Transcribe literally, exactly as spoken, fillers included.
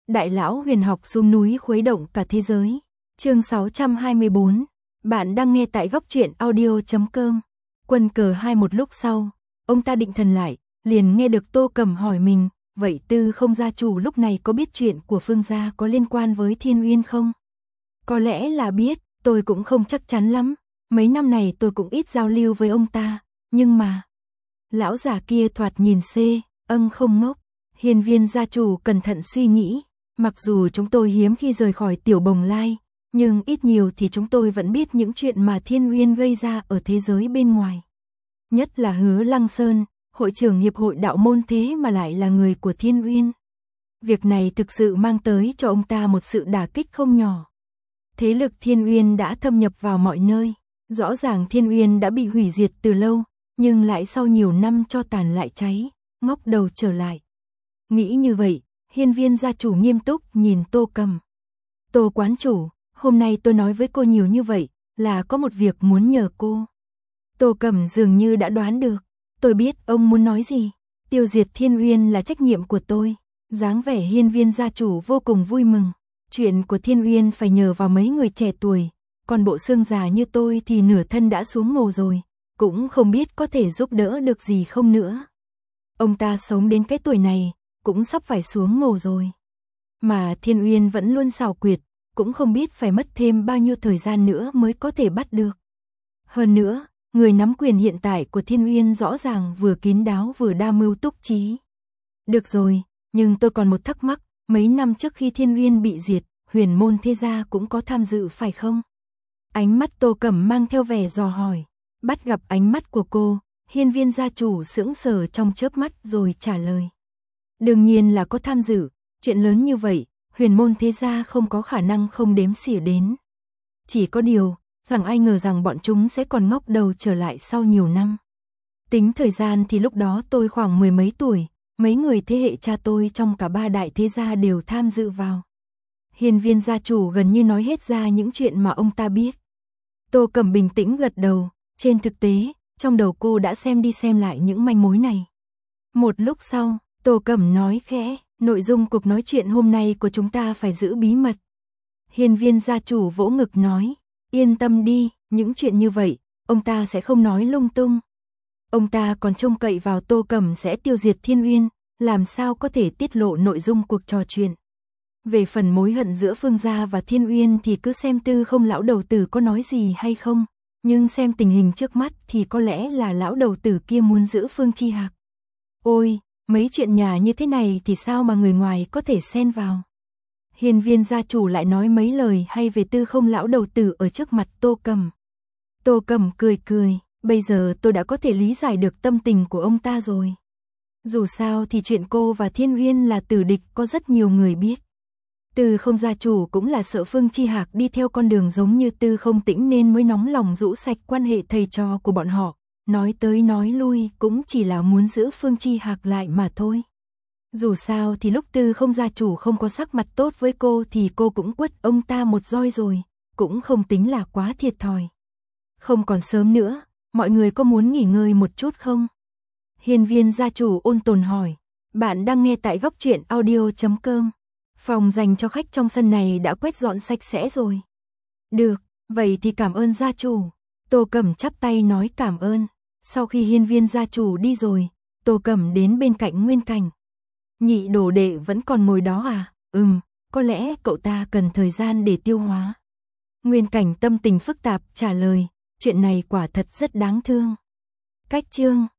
Đại lão huyền học xuống núi khuấy động cả thế giới. Chương sáu trăm hai mươi bốn. Bạn đang nghe tại góc truyện audio chấm com. Quân cờ hai một lúc sau, ông ta định thần lại, liền nghe được Tô Cẩm hỏi mình, vậy Tư Không gia chủ lúc này có biết chuyện của Phương gia có liên quan với Thiên Uyên không? Có lẽ là biết, tôi cũng không chắc chắn lắm, mấy năm này tôi cũng ít giao lưu với ông ta, nhưng mà... Lão già kia thoạt nhìn xê, âng không ngốc. Hiên Viên gia chủ cẩn thận suy nghĩ, mặc dù chúng tôi hiếm khi rời khỏi Tiểu Bồng Lai, nhưng ít nhiều thì chúng tôi vẫn biết những chuyện mà Thiên Uyên gây ra ở thế giới bên ngoài. Nhất là Hứa Lăng Sơn, hội trưởng hiệp hội đạo môn thế mà lại là người của Thiên Uyên. Việc này thực sự mang tới cho ông ta một sự đả kích không nhỏ. Thế lực Thiên Uyên đã thâm nhập vào mọi nơi, rõ ràng Thiên Uyên đã bị hủy diệt từ lâu, nhưng lại sau nhiều năm cho tàn lại cháy, ngóc đầu trở lại. Nghĩ như vậy, Hiên Viên gia chủ nghiêm túc nhìn Tô Cẩm. Tô quán chủ, hôm nay tôi nói với cô nhiều như vậy, là có một việc muốn nhờ cô. Tô Cẩm dường như đã đoán được, tôi biết ông muốn nói gì, tiêu diệt Thiên Uyên là trách nhiệm của tôi. Dáng vẻ Hiên Viên gia chủ vô cùng vui mừng, chuyện của Thiên Uyên phải nhờ vào mấy người trẻ tuổi, còn bộ xương già như tôi thì nửa thân đã xuống mồ rồi, cũng không biết có thể giúp đỡ được gì không nữa. Ông ta sống đến cái tuổi này, cũng sắp phải xuống mồ rồi. Mà Thiên Uyên vẫn luôn xảo quyệt, cũng không biết phải mất thêm bao nhiêu thời gian nữa mới có thể bắt được. Hơn nữa, người nắm quyền hiện tại của Thiên Uyên rõ ràng vừa kín đáo vừa đa mưu túc trí. Được rồi, nhưng tôi còn một thắc mắc, mấy năm trước khi Thiên Uyên bị diệt, Huyền môn thế gia cũng có tham dự phải không? Ánh mắt Tô Cẩm mang theo vẻ dò hỏi, bắt gặp ánh mắt của cô, Hiên Viên gia chủ sững sờ trong chớp mắt rồi trả lời. Đương nhiên là có tham dự, chuyện lớn như vậy, Huyền môn thế gia không có khả năng không đếm xỉa đến. Chỉ có điều, chẳng ai ngờ rằng bọn chúng sẽ còn ngóc đầu trở lại sau nhiều năm. Tính thời gian thì lúc đó tôi khoảng mười mấy tuổi, mấy người thế hệ cha tôi trong cả ba đại thế gia đều tham dự vào. Hiên Viên gia chủ gần như nói hết ra những chuyện mà ông ta biết. Tô Cẩm bình tĩnh gật đầu, trên thực tế, trong đầu cô đã xem đi xem lại những manh mối này. Một lúc sau, Tô Cẩm nói khẽ, nội dung cuộc nói chuyện hôm nay của chúng ta phải giữ bí mật. Hiên Viên gia chủ vỗ ngực nói, yên tâm đi, những chuyện như vậy, ông ta sẽ không nói lung tung. Ông ta còn trông cậy vào Tô Cẩm sẽ tiêu diệt Thiên Uyên, làm sao có thể tiết lộ nội dung cuộc trò chuyện. Về phần mối hận giữa Phương gia và Thiên Uyên thì cứ xem Tư Không lão đầu tử có nói gì hay không, nhưng xem tình hình trước mắt thì có lẽ là lão đầu tử kia muốn giữ Phương Chi Hạc. Ôi, mấy chuyện nhà như thế này thì sao mà người ngoài có thể xen vào. Hiên Viên gia chủ lại nói mấy lời hay về Tư Không lão đầu tử ở trước mặt Tô Cẩm. Tô Cẩm cười cười, bây giờ tôi đã có thể lý giải được tâm tình của ông ta rồi. Dù sao thì chuyện cô và Thiên Uyên là tử địch có rất nhiều người biết. Tư Không gia chủ cũng là sợ Phương Chi Hạc đi theo con đường giống như Tư Không Tĩnh nên mới nóng lòng rũ sạch quan hệ thầy trò của bọn họ. Nói tới nói lui cũng chỉ là muốn giữ Phương Chi Hạc lại mà thôi. Dù sao thì lúc Tư Không gia chủ không có sắc mặt tốt với cô thì cô cũng quất ông ta một roi rồi, cũng không tính là quá thiệt thòi. Không còn sớm nữa, mọi người có muốn nghỉ ngơi một chút không? Hiên Viên gia chủ ôn tồn hỏi. Bạn đang nghe tại góc truyện audio chấm com. Phòng dành cho khách trong sân này đã quét dọn sạch sẽ rồi. Được, vậy thì cảm ơn gia chủ. Tô Cẩm chắp tay nói cảm ơn. Sau khi Hiên Viên gia chủ đi rồi, Tô Cẩm đến bên cạnh Nguyên Cảnh. Nhị đồ đệ vẫn còn ngồi đó à? Ừm, có lẽ cậu ta cần thời gian để tiêu hóa. Nguyên Cảnh tâm tình phức tạp trả lời, chuyện này quả thật rất đáng thương. Cách chương